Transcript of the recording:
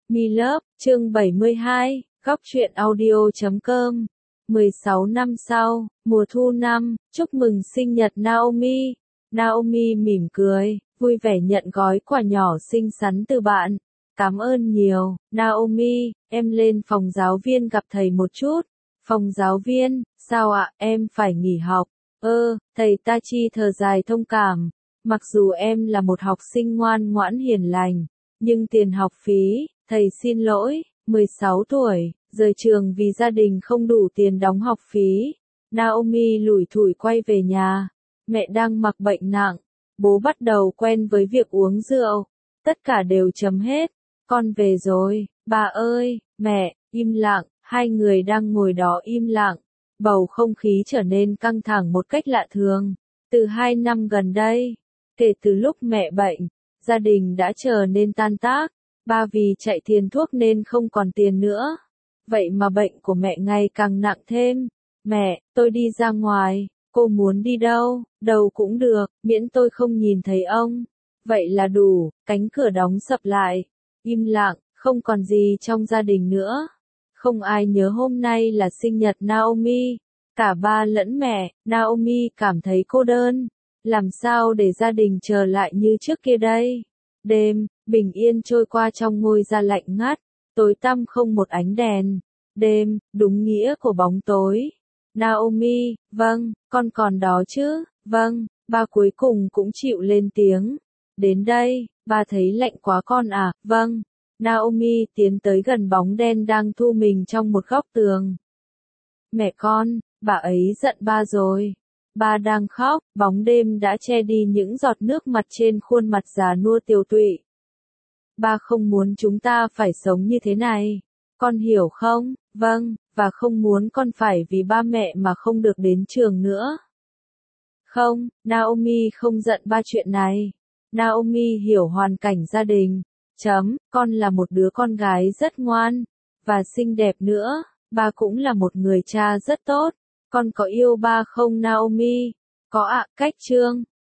Milove, chương 72, góc truyện audio.com. 16 năm sau, mùa thu năm, chúc mừng sinh nhật Naomi. Naomi mỉm cười, vui vẻ nhận gói quà nhỏ xinh xắn từ bạn. Cảm ơn nhiều, Naomi, em lên phòng giáo viên gặp thầy một chút. Phòng giáo viên, sao ạ, em phải nghỉ học. Thầy Tachi thở dài thông cảm. Mặc dù em là một học sinh ngoan ngoãn hiền lành, nhưng tiền học phí, thầy xin lỗi, 16 tuổi, rời trường vì gia đình không đủ tiền đóng học phí. Naomi lủi thủi quay về nhà. Mẹ đang mặc bệnh nặng, bố bắt đầu quen với việc uống rượu. Tất cả đều chấm hết. Con về rồi, bà ơi, mẹ, im lặng, hai người đang ngồi đó im lặng. Bầu không khí trở nên căng thẳng một cách lạ thường. Từ 2 năm gần đây, kể từ lúc mẹ bệnh, gia đình đã trở nên tan tác. Ba vì chạy tiền thuốc nên không còn tiền nữa. Vậy mà bệnh của mẹ ngày càng nặng thêm. Mẹ, tôi đi ra ngoài, cô muốn đi đâu, đâu cũng được, miễn tôi không nhìn thấy ông. Vậy là đủ, cánh cửa đóng sập lại. Im lặng, không còn gì trong gia đình nữa. Không ai nhớ hôm nay là sinh nhật Naomi. Cả ba lẫn mẹ, Naomi cảm thấy cô đơn. Làm sao để gia đình trở lại như trước kia đây? Đêm, bình yên trôi qua trong ngôi gia lạnh ngắt, tối tăm không một ánh đèn. Đêm, đúng nghĩa của bóng tối. Naomi, vâng, con còn đó chứ, vâng, ba cuối cùng cũng chịu lên tiếng. Đến đây, ba thấy lạnh quá con à, vâng. Naomi tiến tới gần bóng đen đang thu mình trong một góc tường. Mẹ con, bà ấy giận ba rồi. Ba đang khóc, bóng đêm đã che đi những giọt nước mặt trên khuôn mặt già nua tiều tụy. Ba không muốn chúng ta phải sống như thế này. Con hiểu không? Vâng, và không muốn con phải vì ba mẹ mà không được đến trường nữa. Không, Naomi không giận ba chuyện này. Naomi hiểu hoàn cảnh gia đình. Con là một đứa con gái rất ngoan, và xinh đẹp nữa. Ba cũng là một người cha rất tốt. Con có yêu ba không Naomi? Có ạ, cách chương.